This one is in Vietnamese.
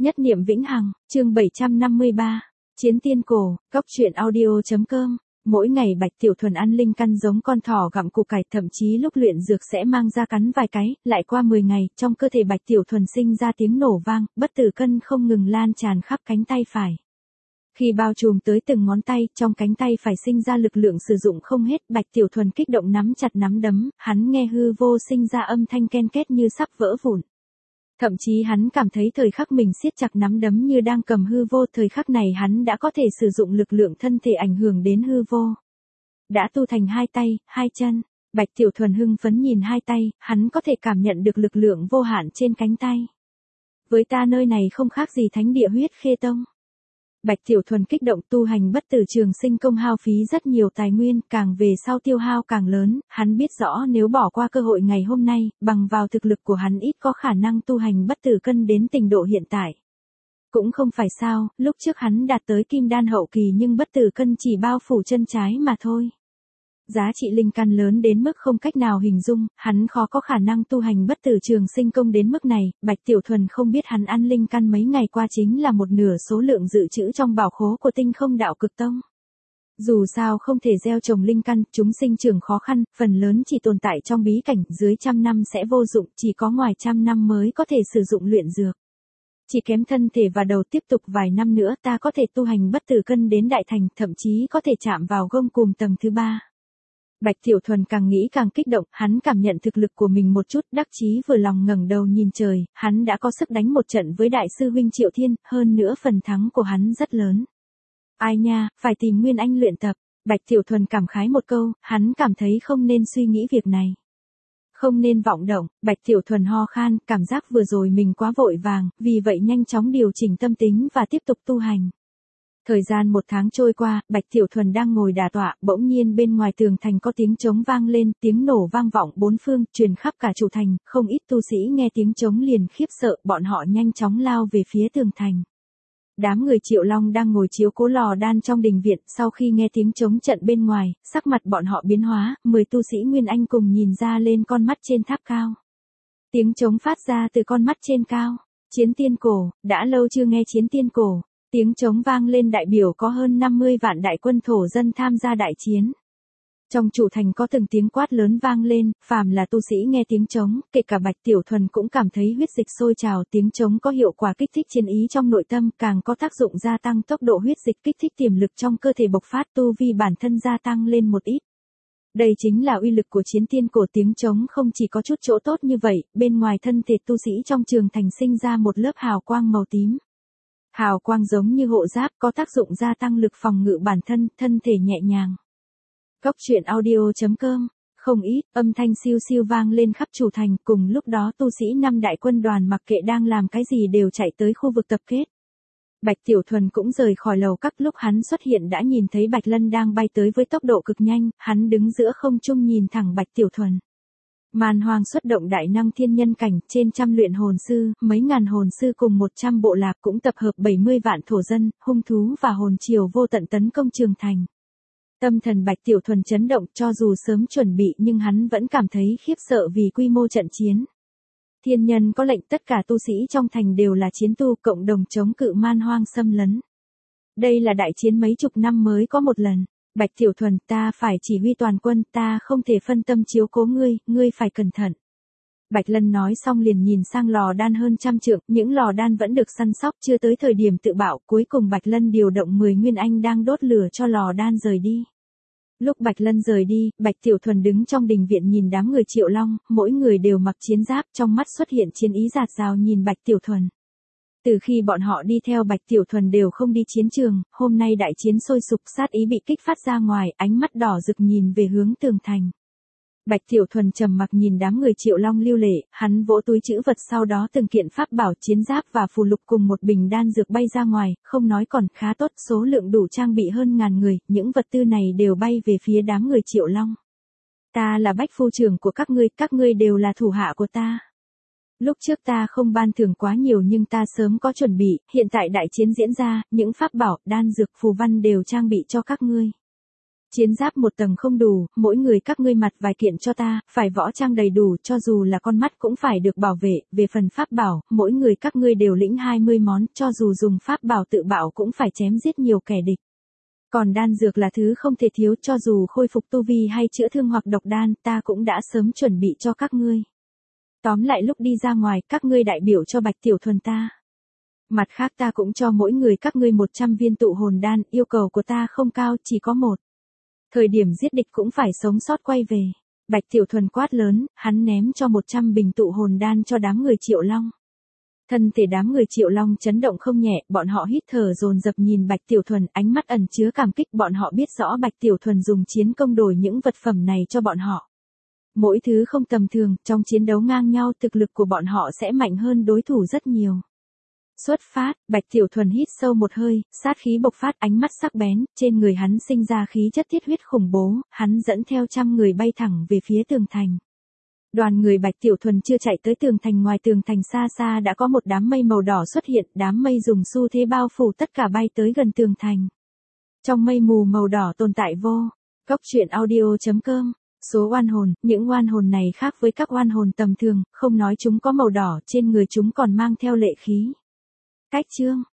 Nhất niệm vĩnh hằng, chương 753. Chiến tiên cổ, góc truyện audio.com. Mỗi ngày Bạch Tiểu Thuần ăn linh căn giống con thỏ gặm củ cải, thậm chí lúc luyện dược sẽ mang ra cắn vài cái, lại qua 10 ngày, trong cơ thể Bạch Tiểu Thuần sinh ra tiếng nổ vang, bất tử cân không ngừng lan tràn khắp cánh tay phải. Khi bao trùm tới từng ngón tay, trong cánh tay phải sinh ra lực lượng sử dụng không hết, Bạch Tiểu Thuần kích động nắm chặt nắm đấm, hắn nghe hư vô sinh ra âm thanh ken két như sắp vỡ vụn. Thậm chí hắn cảm thấy thời khắc mình siết chặt nắm đấm như đang cầm hư vô, thời khắc này hắn đã có thể sử dụng lực lượng thân thể ảnh hưởng đến hư vô. Đã tu thành hai tay, hai chân, Bạch Tiểu Thuần hưng phấn nhìn hai tay, hắn có thể cảm nhận được lực lượng vô hạn trên cánh tay. Với ta nơi này không khác gì thánh địa huyết khê tông. Bạch Tiểu Thuần kích động tu hành bất tử trường sinh công hao phí rất nhiều tài nguyên, càng về sau tiêu hao càng lớn, hắn biết rõ nếu bỏ qua cơ hội ngày hôm nay, bằng vào thực lực của hắn ít có khả năng tu hành bất tử cân đến trình độ hiện tại. Cũng không phải sao, lúc trước hắn đạt tới kim đan hậu kỳ nhưng bất tử cân chỉ bao phủ chân trái mà thôi. Giá trị linh căn lớn đến mức không cách nào hình dung, hắn khó có khả năng tu hành bất tử trường sinh công đến mức này, Bạch Tiểu Thuần không biết hắn ăn linh căn mấy ngày qua chính là một nửa số lượng dự trữ trong bảo khố của Tinh Không Đạo Cực Tông. Dù sao không thể gieo trồng linh căn, chúng sinh trưởng khó khăn, phần lớn chỉ tồn tại trong bí cảnh, dưới 100 năm sẽ vô dụng, chỉ có ngoài 100 năm mới có thể sử dụng luyện dược. Chỉ kém thân thể và đầu, tiếp tục vài năm nữa ta có thể tu hành bất tử cân đến đại thành, thậm chí có thể chạm vào gông cùm tầng thứ 3. Bạch Tiểu Thuần càng nghĩ càng kích động, hắn cảm nhận thực lực của mình một chút, đắc chí vừa lòng ngẩng đầu nhìn trời, hắn đã có sức đánh một trận với đại sư huynh Triệu Thiên, hơn nữa phần thắng của hắn rất lớn. Ai nha, phải tìm Nguyên Anh luyện tập, Bạch Tiểu Thuần cảm khái một câu, hắn cảm thấy không nên suy nghĩ việc này. Không nên vọng động, Bạch Tiểu Thuần ho khan, cảm giác vừa rồi mình quá vội vàng, vì vậy nhanh chóng điều chỉnh tâm tính và tiếp tục tu hành. Thời gian 1 tháng trôi qua, Bạch Tiểu Thuần đang ngồi đả tọa, bỗng nhiên bên ngoài tường thành có tiếng trống vang lên, tiếng nổ vang vọng bốn phương, truyền khắp cả chủ thành, không ít tu sĩ nghe tiếng trống liền khiếp sợ, bọn họ nhanh chóng lao về phía tường thành. Đám người Triệu Long đang ngồi chiếu cố lò đan trong đình viện, sau khi nghe tiếng trống trận bên ngoài, sắc mặt bọn họ biến hóa, 10 tu sĩ Nguyên Anh cùng nhìn ra lên con mắt trên tháp cao. Tiếng trống phát ra từ con mắt trên cao. Chiến tiên cổ, đã lâu chưa nghe chiến tiên cổ. Tiếng trống vang lên đại biểu có hơn 50 vạn đại quân thổ dân tham gia đại chiến. Trong chủ thành có từng tiếng quát lớn vang lên, phàm là tu sĩ nghe tiếng trống, kể cả Bạch Tiểu Thuần cũng cảm thấy huyết dịch sôi trào, tiếng trống có hiệu quả kích thích chiến ý trong nội tâm, càng có tác dụng gia tăng tốc độ huyết dịch, kích thích tiềm lực trong cơ thể bộc phát, tu vi bản thân gia tăng lên một ít. Đây chính là uy lực của chiến tiên cổ. Tiếng trống không chỉ có chút chỗ tốt như vậy, bên ngoài thân thể tu sĩ trong trường thành sinh ra một lớp hào quang màu tím. Hào quang giống như hộ giáp, có tác dụng gia tăng lực phòng ngự bản thân, thân thể nhẹ nhàng. Góc truyện audio.com. Không ít, âm thanh siêu siêu vang lên khắp chủ thành, cùng lúc đó tu sĩ 5 đại quân đoàn mặc kệ đang làm cái gì đều chạy tới khu vực tập kết. Bạch Tiểu Thuần cũng rời khỏi lầu các, lúc hắn xuất hiện đã nhìn thấy Bạch Lân đang bay tới với tốc độ cực nhanh, hắn đứng giữa không trung nhìn thẳng Bạch Tiểu Thuần. Man Hoang xuất động đại năng thiên nhân cảnh, trên trăm luyện hồn sư, mấy ngàn hồn sư cùng 100 bộ lạc, cũng tập hợp 70 vạn thổ dân, hung thú và hồn triều vô tận tấn công trường thành. Tâm thần Bạch Tiểu Thuần chấn động, cho dù sớm chuẩn bị nhưng hắn vẫn cảm thấy khiếp sợ vì quy mô trận chiến. Thiên nhân có lệnh tất cả tu sĩ trong thành đều là chiến tu, cộng đồng chống cự Man Hoang xâm lấn. Đây là đại chiến mấy chục năm mới có một lần. Bạch Tiểu Thuần, ta phải chỉ huy toàn quân, ta không thể phân tâm chiếu cố ngươi, ngươi phải cẩn thận. Bạch Lân nói xong liền nhìn sang lò đan hơn 100 trượng, những lò đan vẫn được săn sóc, chưa tới thời điểm tự bạo, cuối cùng Bạch Lân điều động 10 Nguyên Anh đang đốt lửa cho lò đan rời đi. Lúc Bạch Lân rời đi, Bạch Tiểu Thuần đứng trong đình viện nhìn đám người Triệu Long, mỗi người đều mặc chiến giáp, trong mắt xuất hiện chiến ý rạt rào nhìn Bạch Tiểu Thuần. Từ khi bọn họ đi theo Bạch Tiểu Thuần đều không đi chiến trường, hôm nay đại chiến sôi sục, sát ý bị kích phát ra ngoài, ánh mắt đỏ rực nhìn về hướng tường thành. Bạch Tiểu Thuần trầm mặc nhìn đám người Triệu Long lưu lệ, hắn vỗ túi trữ vật, sau đó từng kiện pháp bảo, chiến giáp và phù lục cùng một bình đan dược bay ra ngoài, không nói còn khá tốt, số lượng đủ trang bị hơn 1000 người, những vật tư này đều bay về phía đám người Triệu Long. Ta là Bách phu trưởng của các ngươi đều là thủ hạ của ta. Lúc trước ta không ban thưởng quá nhiều nhưng ta sớm có chuẩn bị, hiện tại đại chiến diễn ra, những pháp bảo, đan dược, phù văn đều trang bị cho các ngươi. Chiến giáp một tầng không đủ, mỗi người các ngươi mặc vài kiện cho ta, phải võ trang đầy đủ, cho dù là con mắt cũng phải được bảo vệ, về phần pháp bảo, mỗi người các ngươi đều lĩnh 20 món, cho dù dùng pháp bảo tự bạo cũng phải chém giết nhiều kẻ địch. Còn đan dược là thứ không thể thiếu, cho dù khôi phục tu vi hay chữa thương hoặc độc đan, ta cũng đã sớm chuẩn bị cho các ngươi. Tóm lại lúc đi ra ngoài, các ngươi đại biểu cho Bạch Tiểu Thuần ta. Mặt khác ta cũng cho mỗi người các ngươi 100 viên tụ hồn đan, yêu cầu của ta không cao, chỉ có một. Thời điểm giết địch cũng phải sống sót quay về. Bạch Tiểu Thuần quát lớn, hắn ném cho 100 bình tụ hồn đan cho đám người Triệu Long. Thân thể đám người Triệu Long chấn động không nhẹ, bọn họ hít thở dồn dập nhìn Bạch Tiểu Thuần, ánh mắt ẩn chứa cảm kích, bọn họ biết rõ Bạch Tiểu Thuần dùng chiến công đổi những vật phẩm này cho bọn họ. Mỗi thứ không tầm thường, trong chiến đấu ngang nhau thực lực của bọn họ sẽ mạnh hơn đối thủ rất nhiều. Xuất phát, Bạch Tiểu Thuần hít sâu một hơi, sát khí bộc phát, ánh mắt sắc bén, trên người hắn sinh ra khí chất thiết huyết khủng bố, hắn dẫn theo trăm người bay thẳng về phía tường thành. Đoàn người Bạch Tiểu Thuần chưa chạy tới tường thành, ngoài tường thành xa xa đã có một đám mây màu đỏ xuất hiện, đám mây dùng xu thế bao phủ tất cả bay tới gần tường thành. Trong mây mù màu đỏ tồn tại vô. Cốc truyện audio.com. Số oan hồn, những oan hồn này khác với các oan hồn tầm thường, không nói chúng có màu đỏ, trên người chúng còn mang theo lệ khí. Cách chương